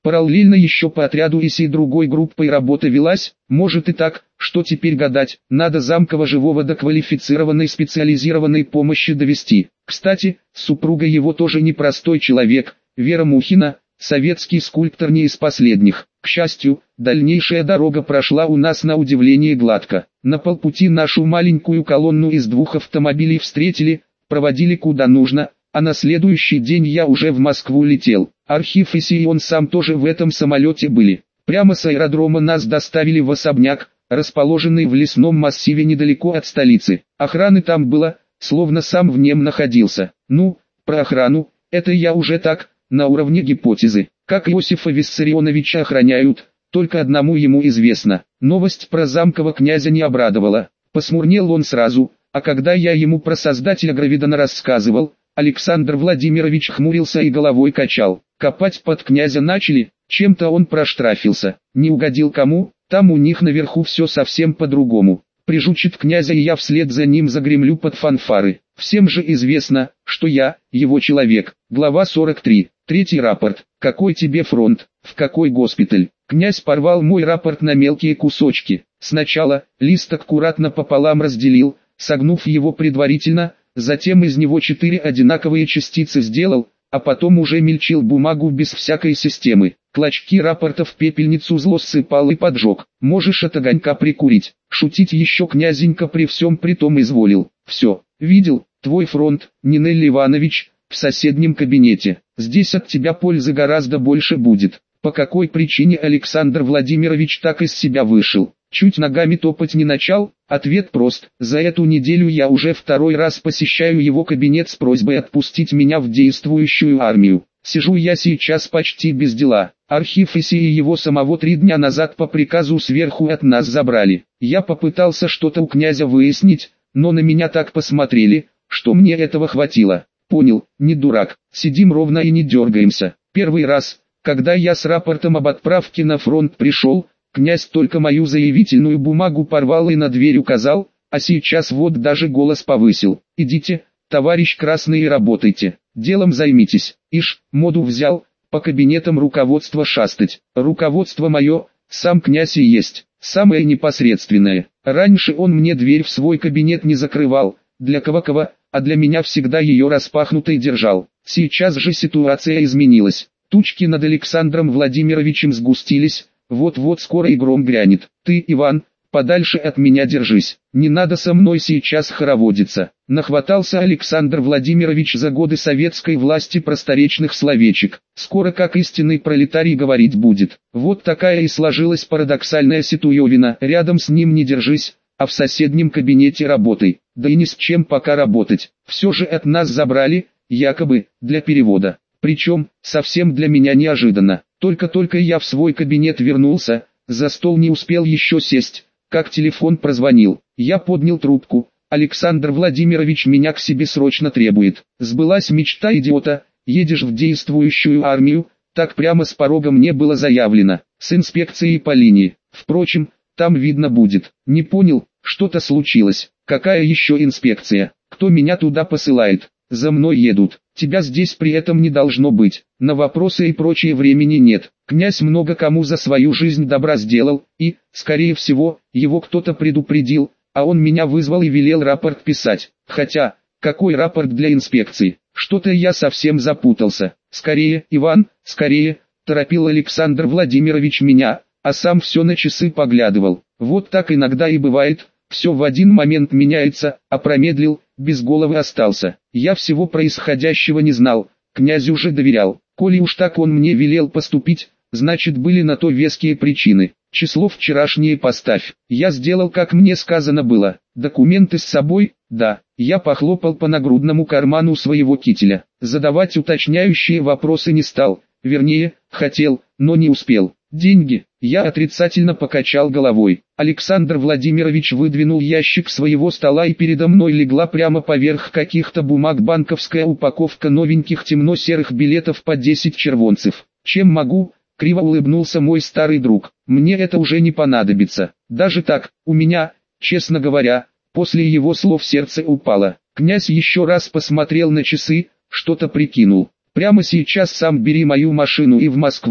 Параллельно еще по отряду и сей другой группой работа велась, может и так, что теперь гадать, надо Замкова живого до квалифицированной специализированной помощи довести. Кстати, супруга его тоже непростой человек, Вера Мухина, советский скульптор не из последних. К счастью, дальнейшая дорога прошла у нас на удивление гладко. На полпути нашу маленькую колонну из двух автомобилей встретили, проводили куда нужно, а на следующий день я уже в Москву летел. Архив и он сам тоже в этом самолете были. Прямо с аэродрома нас доставили в особняк, расположенный в лесном массиве недалеко от столицы. Охраны там было, словно сам в нем находился. Ну, про охрану, это я уже так, на уровне гипотезы. Как Иосифа Виссарионовича охраняют, только одному ему известно. Новость про Замкова князя не обрадовала. Посмурнел он сразу, а когда я ему про создателя Гравидона рассказывал, Александр Владимирович хмурился и головой качал. Копать под князя начали, чем-то он проштрафился. Не угодил кому, там у них наверху все совсем по-другому. Прижучит князя и я вслед за ним загремлю под фанфары. Всем же известно, что я, его человек. Глава сорок три. Третий рапорт. Какой тебе фронт? В какой госпиталь? Князь порвал мой рапорт на мелкие кусочки. Сначала, лист аккуратно пополам разделил, согнув его предварительно, затем из него четыре одинаковые частицы сделал, а потом уже мельчил бумагу без всякой системы. Клочки рапорта в пепельницу зло ссыпал и поджег. Можешь от огонька прикурить. Шутить еще князенька при всем при том изволил. Все, видел, твой фронт, Нинель Иванович, в соседнем кабинете. Здесь от тебя пользы гораздо больше будет. По какой причине Александр Владимирович так из себя вышел? Чуть ногами топать не начал? Ответ прост. За эту неделю я уже второй раз посещаю его кабинет с просьбой отпустить меня в действующую армию. Сижу я сейчас почти без дела. Архив и его самого три дня назад по приказу сверху от нас забрали. Я попытался что-то у князя выяснить, но на меня так посмотрели, что мне этого хватило. Понял, не дурак, сидим ровно и не дергаемся. Первый раз, когда я с рапортом об отправке на фронт пришел, князь только мою заявительную бумагу порвал и на дверь указал, а сейчас вот даже голос повысил. Идите, товарищ Красный, и работайте, делом займитесь. Ишь, моду взял, по кабинетам руководства шастать. Руководство мое, сам князь и есть, самое непосредственное. Раньше он мне дверь в свой кабинет не закрывал, для кого-кого, а для меня всегда ее распахнутой держал. Сейчас же ситуация изменилась. Тучки над Александром Владимировичем сгустились, вот-вот скоро и гром грянет. Ты, Иван, подальше от меня держись, не надо со мной сейчас хороводиться. Нахватался Александр Владимирович за годы советской власти просторечных словечек. Скоро как истинный пролетарий говорить будет. Вот такая и сложилась парадоксальная ситуевина. Рядом с ним не держись, а в соседнем кабинете работай. Да и ни с чем пока работать. Все же от нас забрали, якобы, для перевода. Причем, совсем для меня неожиданно. Только-только я в свой кабинет вернулся, за стол не успел еще сесть, как телефон прозвонил. Я поднял трубку. Александр Владимирович меня к себе срочно требует. Сбылась мечта идиота, едешь в действующую армию, так прямо с порога мне было заявлено, с инспекцией по линии. Впрочем, там видно будет. Не понял, что-то случилось. Какая еще инспекция? Кто меня туда посылает? За мной едут. Тебя здесь при этом не должно быть. На вопросы и прочее времени нет. Князь много кому за свою жизнь добра сделал, и, скорее всего, его кто-то предупредил, а он меня вызвал и велел рапорт писать. Хотя, какой рапорт для инспекции? Что-то я совсем запутался. Скорее, Иван, скорее, торопил Александр Владимирович меня, а сам все на часы поглядывал. Вот так иногда и бывает. Все в один момент меняется, а промедлил, без головы остался. Я всего происходящего не знал, князю же доверял. Коли уж так он мне велел поступить, значит были на то веские причины. Число вчерашнее поставь. Я сделал, как мне сказано было. Документы с собой? Да. Я похлопал по нагрудному карману своего кителя. Задавать уточняющие вопросы не стал. Вернее, хотел, но не успел. Деньги. Я отрицательно покачал головой. Александр Владимирович выдвинул ящик своего стола, и передо мной легла прямо поверх каких-то бумаг банковская упаковка новеньких темно-серых билетов по десять червонцев. Чем могу? Криво улыбнулся мой старый друг. Мне это уже не понадобится. Даже так, у меня, честно говоря, после его слов сердце упало. Князь еще раз посмотрел на часы, что-то прикинул. Прямо сейчас сам бери мою машину и в Москву.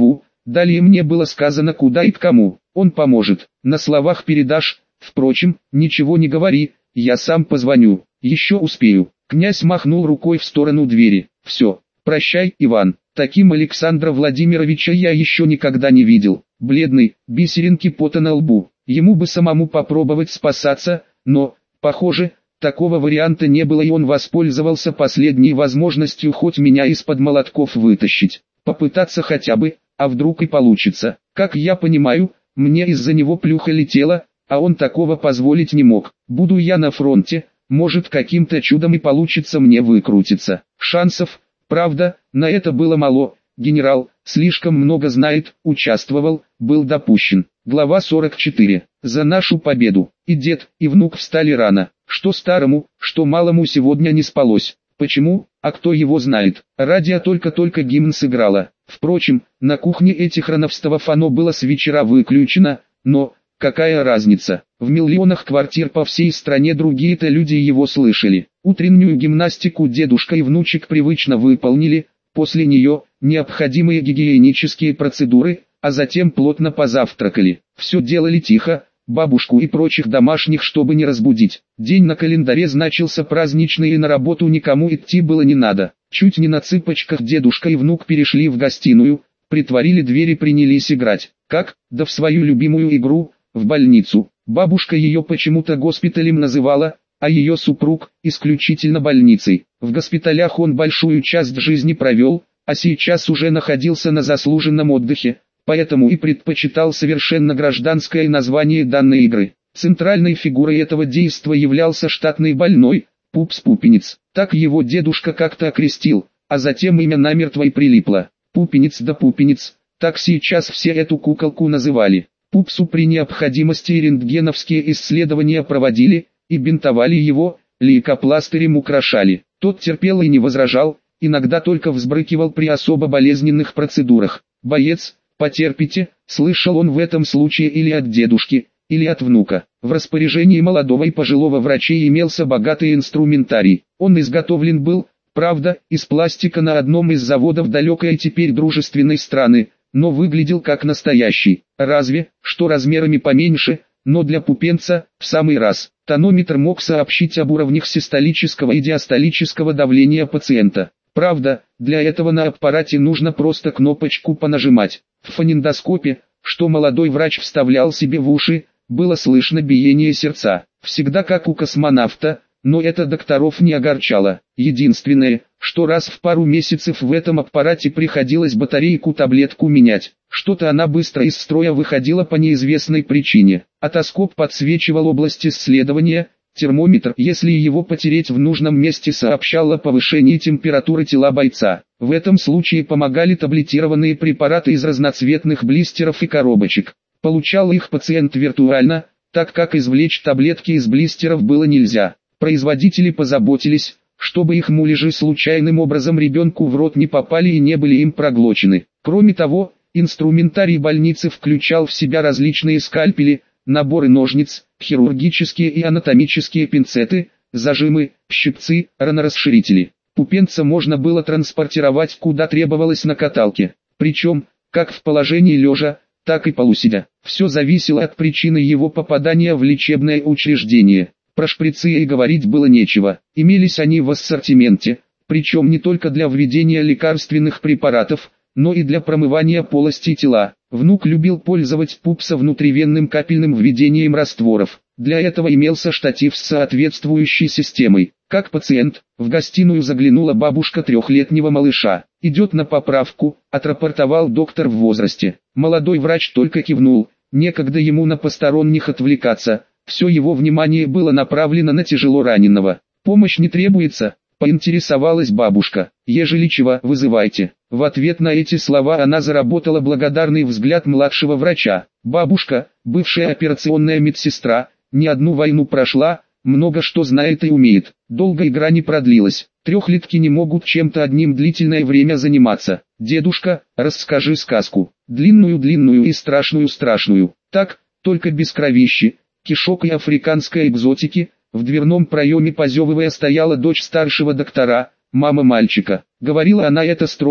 Далее мне было сказано, куда и к кому. Он поможет. На словах передашь. Впрочем, ничего не говори, я сам позвоню. Еще успею. Князь махнул рукой в сторону двери. Все. Прощай, Иван. Таким Александра Владимировича я еще никогда не видел. Бледный, бисеринки пота на лбу. Ему бы самому попробовать спасаться, но, похоже, такого варианта не было, и он воспользовался последней возможностью хоть меня из-под молотков вытащить. Попытаться хотя бы, а вдруг и получится. Как я понимаю, мне из-за него плюха летела, а он такого позволить не мог. Буду я на фронте, может каким-то чудом и получится мне выкрутиться. Шансов, правда, на это было мало. Генерал слишком много знает, участвовал, был допущен. Глава сорок четыре. За нашу победу. И дед, и внук встали рано. Что старому, что малому сегодня не спалось. Почему, а кто его знает. Радио только-только гимн сыграло. Впрочем, на кухне этихроновского фано было с вечера выключено, но, какая разница, в миллионах квартир по всей стране другие-то люди его слышали. Утреннюю гимнастику дедушка и внучек привычно выполнили, после нее, необходимые гигиенические процедуры, а затем плотно позавтракали. Все делали тихо, бабушку и прочих домашних, чтобы не разбудить. День на календаре значился праздничный, и на работу никому идти было не надо. Чуть не на цыпочках дедушка и внук перешли в гостиную, притворили дверь и принялись играть. Как? Да в свою любимую игру, в больницу. Бабушка ее почему-то госпиталем называла, а ее супруг – исключительно больницей. В госпиталях он большую часть жизни провел, а сейчас уже находился на заслуженном отдыхе, поэтому и предпочитал совершенно гражданское название данной игры. Центральной фигурой этого действа являлся штатный больной, Пупс-Пупенец. Так его дедушка как-то окрестил, а затем имя намертво и прилипло. Пупенец да Пупенец, так сейчас все эту куколку называли. Пупсу при необходимости рентгеновские исследования проводили, и бинтовали его, лейкопластырем украшали. Тот терпел и не возражал, иногда только взбрыкивал при особо болезненных процедурах. «Боец, потерпите», слышал он в этом случае или от дедушки, или от внука. В распоряжении молодого и пожилого врачей имелся богатый инструментарий. Он изготовлен был, правда, из пластика на одном из заводов далекой теперь дружественной страны, но выглядел как настоящий. Разве, что размерами поменьше, но для пупенца в самый раз. Тонометр мог сообщить об уровнях систолического и диастолического давления пациента. Правда, для этого на аппарате нужно просто кнопочку понажимать. В фонендоскопе, что молодой врач вставлял себе в уши, было слышно биение сердца. Всегда как у космонавта, но это докторов не огорчало. Единственное, что раз в пару месяцев в этом аппарате приходилось батарейку-таблетку менять. Что-то она быстро из строя выходила по неизвестной причине. Отоскоп подсвечивал область исследования, термометр, если его потереть в нужном месте, сообщал о повышении температуры тела бойца. В этом случае помогали таблетированные препараты из разноцветных блистеров и коробочек. Получал их пациент виртуально, так как извлечь таблетки из блистеров было нельзя. Производители позаботились, чтобы их муляжи случайным образом ребенку в рот не попали и не были им проглочены. Кроме того, инструментарий больницы включал в себя различные скальпели, наборы ножниц, хирургические и анатомические пинцеты, зажимы, щипцы, ранорасширители. Пупенца можно было транспортировать куда требовалось на каталке, причем, как в положении лежа, так и полусидя. Все зависело от причины его попадания в лечебное учреждение. Про шприцы и говорить было нечего, имелись они в ассортименте, причем не только для введения лекарственных препаратов, но и для промывания полости тела. Внук любил пользовать пупса внутривенным капельным введением растворов. Для этого имелся штатив с соответствующей системой. Как пациент, в гостиную заглянула бабушка трехлетнего малыша. «Идет на поправку», — отрапортовал доктор в возрасте. Молодой врач только кивнул, некогда ему на посторонних отвлекаться. Все его внимание было направлено на тяжело раненого. «Помощь не требуется», — поинтересовалась бабушка. «Ежели чего, вызывайте». В ответ на эти слова она заработала благодарный взгляд младшего врача. Бабушка, бывшая операционная медсестра, не одну войну прошла, много что знает и умеет. Долго игра не продлилась. Трехлетки не могут чем-то одним длительное время заниматься. «Дедушка, расскажи сказку. Длинную-длинную и страшную-страшную. Так, только без кровищи, кишок и африканской экзотики». В дверном проеме позевывая стояла дочь старшего доктора, мама мальчика. Говорила она это строго,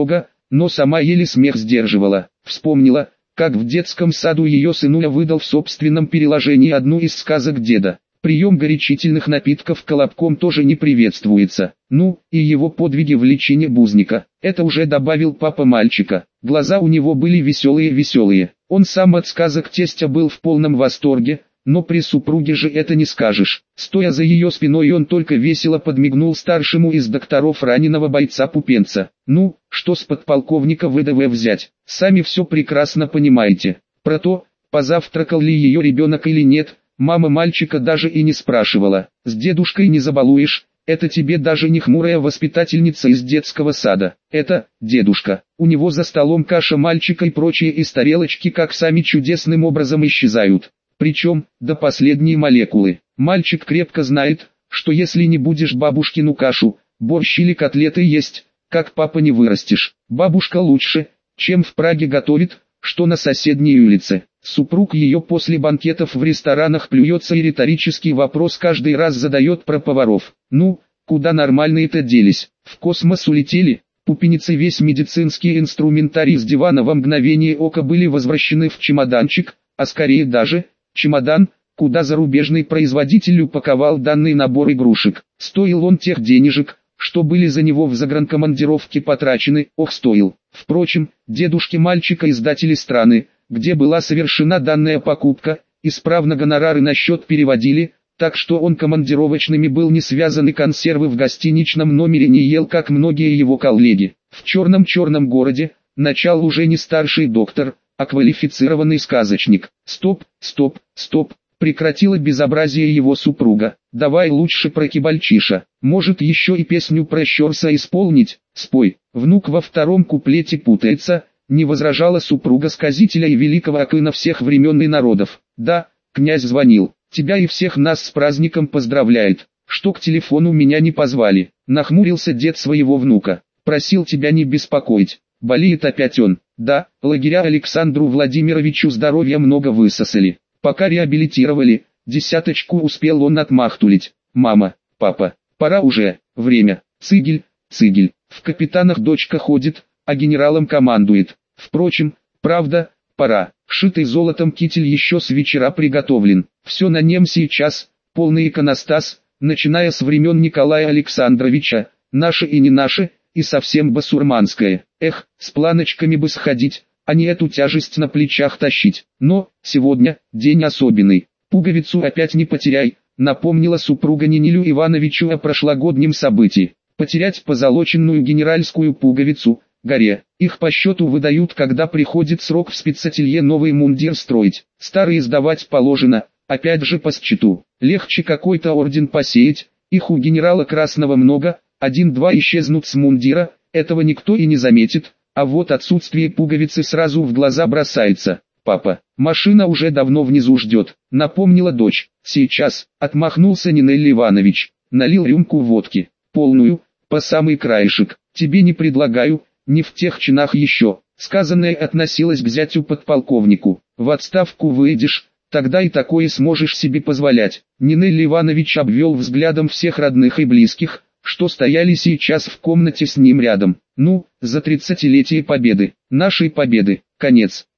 но сама еле смех сдерживала. Вспомнила, как в детском саду ее сынуля выдал в собственном переложении одну из сказок деда. Прием горячительных напитков колобком тоже не приветствуется. Ну, и его подвиги в лечении бузника. Это уже добавил папа мальчика. Глаза у него были веселые-веселые. Он сам от сказок тестя был в полном восторге, но при супруге же это не скажешь. Стоя за ее спиной, он только весело подмигнул старшему из докторов раненого бойца Пупенца. Ну, что с подполковника ВДВ взять? Сами все прекрасно понимаете. Про то, позавтракал ли ее ребенок или нет, мама мальчика даже и не спрашивала. С дедушкой не забалуешь, это тебе даже не хмурая воспитательница из детского сада. Это, дедушка, у него за столом каша мальчика и прочие из тарелочки как сами чудесным образом исчезают. Причем, до последней молекулы. Мальчик крепко знает, что если не будешь бабушкину кашу, борщ или котлеты есть, как папа не вырастешь. Бабушка лучше, чем в Праге готовит, что на соседней улице. Супруг ее после банкетов в ресторанах плюется и риторический вопрос каждый раз задает про поваров. Ну, куда нормальные-то делись? В космос улетели? Пупеницы весь медицинский инструментарий с дивана во мгновение ока были возвращены в чемоданчик, а скорее даже чемодан, куда зарубежный производитель упаковал данный набор игрушек. Стоил он тех денежек, что были за него в загранкомандировке потрачены, ох стоил. Впрочем, дедушки мальчика издатели страны, где была совершена данная покупка, исправно гонорары на счет переводили, так что он командировочными был не связан и консервы в гостиничном номере не ел, как многие его коллеги. В черном-черном городе, начал уже не старший доктор, а квалифицированный сказочник. Стоп, стоп, стоп, прекратила безобразие его супруга. Давай лучше про Кибальчиша, может еще и песню про Щорса исполнить, спой. Внук во втором куплете путается, не возражала супруга сказителя и великого акына всех времен и народов. Да, князь звонил, тебя и всех нас с праздником поздравляет, что к телефону меня не позвали. Нахмурился дед своего внука, просил тебя не беспокоить, болеет опять он. Да, лагеря Александру Владимировичу здоровья много высосали, пока реабилитировали, десяточку успел он отмахтулить. Мама, папа, пора уже, время, цигель, цигель, в капитанах дочка ходит, а генералом командует. Впрочем, правда, пора. Шитый золотом китель еще с вечера приготовлен. Все на нем сейчас, полный иконостас, начиная с времен Николая Александровича, наше и не наше, и совсем басурманское. Эх, с планочками бы сходить, а не эту тяжесть на плечах тащить. Но, сегодня, день особенный. Пуговицу опять не потеряй, напомнила супруга Нинилю Ивановичу о прошлогоднем событии. Потерять позолоченную генеральскую пуговицу, горе. Их по счету выдают, когда приходит срок в спецателье новый мундир строить. Старый сдавать положено, опять же по счету. Легче какой-то орден посеять, их у генерала Красного много, один-два исчезнут с мундира, этого никто и не заметит, а вот отсутствие пуговицы сразу в глаза бросается. Папа, машина уже давно внизу ждет, напомнила дочь. Сейчас, отмахнулся Нинель Иванович, налил рюмку водки, полную, по самый краешек. Тебе не предлагаю, не в тех чинах еще. Сказанное относилось к зятю подполковнику. В отставку выйдешь, тогда и такое сможешь себе позволять. Нинель Иванович обвел взглядом всех родных и близких, что стояли сейчас в комнате с ним рядом. Ну, за тридцатилетие победы, нашей победы, конец.